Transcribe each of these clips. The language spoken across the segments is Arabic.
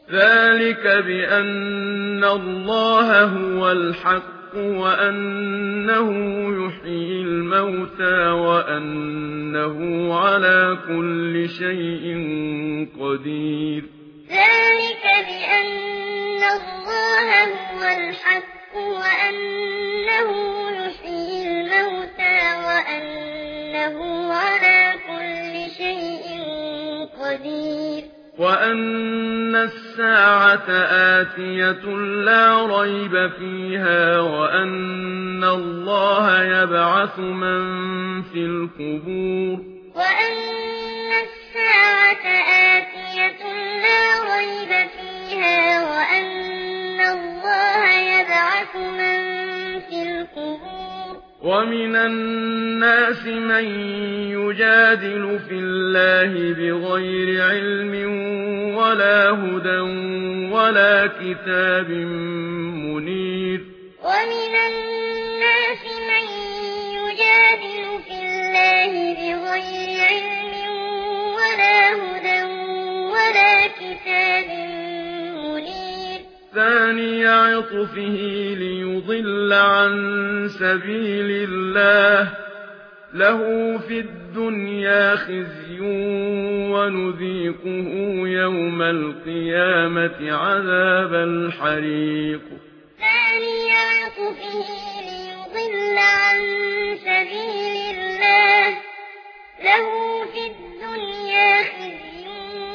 ذلك بأن الله هو الحق وأنه يحيي الموتى وأنه على كل شيء قدير. ذلك بأن الله هو الحق وأنه يحيي الموتى وأنه على كل شيء قدير. وأن الساعة آتية لا ريب فيها وأن الله يبعث من في القبور. وأن الساعة آتية لا ريب فيها وأن الله يبعث من في القبور. ومن الناس من يجادل في الله بغير علم ولا هدى ولا كتاب منير. ومن الناس من يجادل في الله بغير علم ولا هدى ولا كتاب منير. ثاني عطفه ليضل عن سبيل الله له في الدنيا خزي ونذيقه يوم القيامة عذاب الحريق. ثاني عطفه ليضل عن سبيل الله له في الدنيا خزي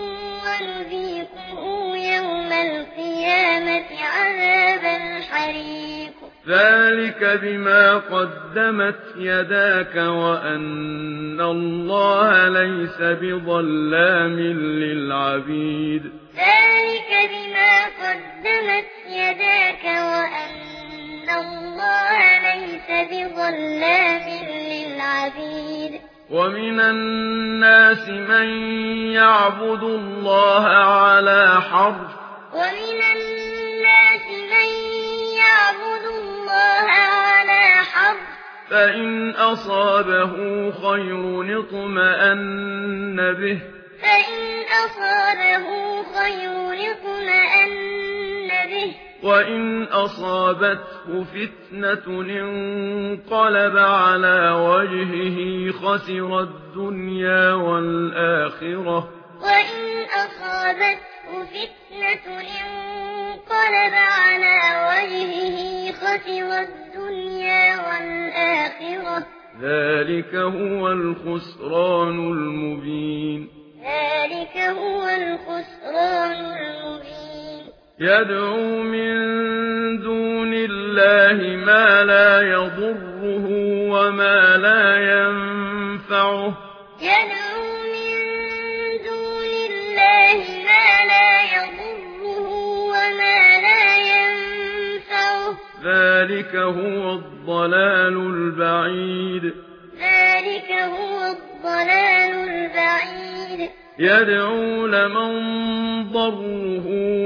ونذيقه يوم القيامة عذاب الحريق. ذلك بما قدمت يداك وأن الله ليس بظلام للعبيد. ذلك بما قدمت يداك وأن الله ليس بظلام للعبيد. ومن الناس من يعبد الله على حرف. ومن الناس من يعبد الله على حرف. فإن أصابه خير اطمأن به. فإن أصابه خير اطمأن به. وإن أصابته فتنة انقلب على وجهه خسر الدنيا والآخرة. وإن أصابته فتنة انقلب على وجهه خسر الدنيا والآخرة. ذلك هو الخسران المبين. ذلك هو الخسران المبين. يدعو من دون الله ما لا يضره وما لا ينفعه. يدعو من دون الله ما لا يضره وما لا ينفعه. ذلك هو الضلال البعيد. ذلك هو الضلال البعيد. يدعو لمن ضره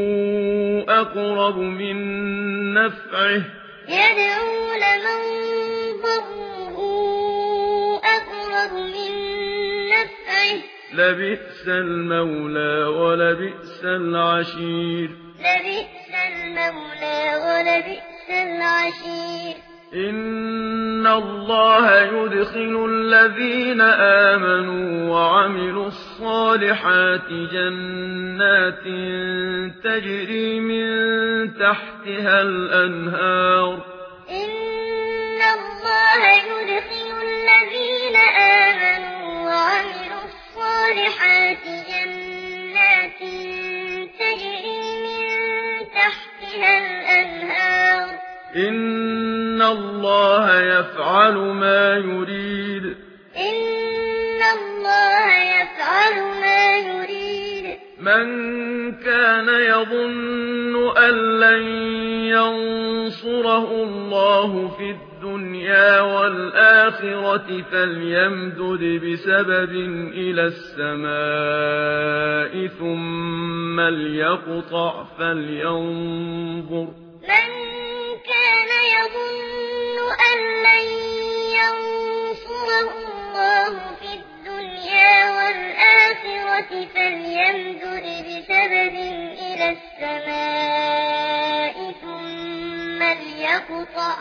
أقرب من نفعه. يدعو لمن ضره أقرب من نفعه. لبئس المولى ولبئس العشير. لبئس المولى ولبئس العشير. إن الله يدخل الذين آمنوا وعملوا الصالحات جنات تجري من تحتها الأنهار. إن الله يدخل الذين آمنوا وعملوا الصالحات جنات تجري من تحتها الأنهار. إن الله يفعل ما يريد. إن الله يفعل ما يريد. من كان يظن أن لن ينصره الله في الدنيا والآخرة فليمدد بسبب إلى السماء ثم ليقطع فلينظر. كان يظن أن لن ينصره الله في الدنيا والآخرة فليمدد بسبب إلى السماء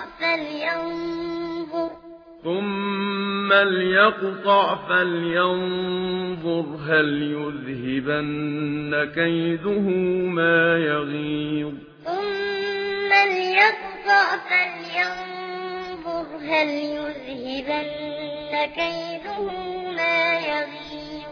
فلينظر ثم ليقطع فلينظر هل يذهبن كيده ما يغيظ ثم ليقطع فلينظر هل يذهبن كيده ما يغيظ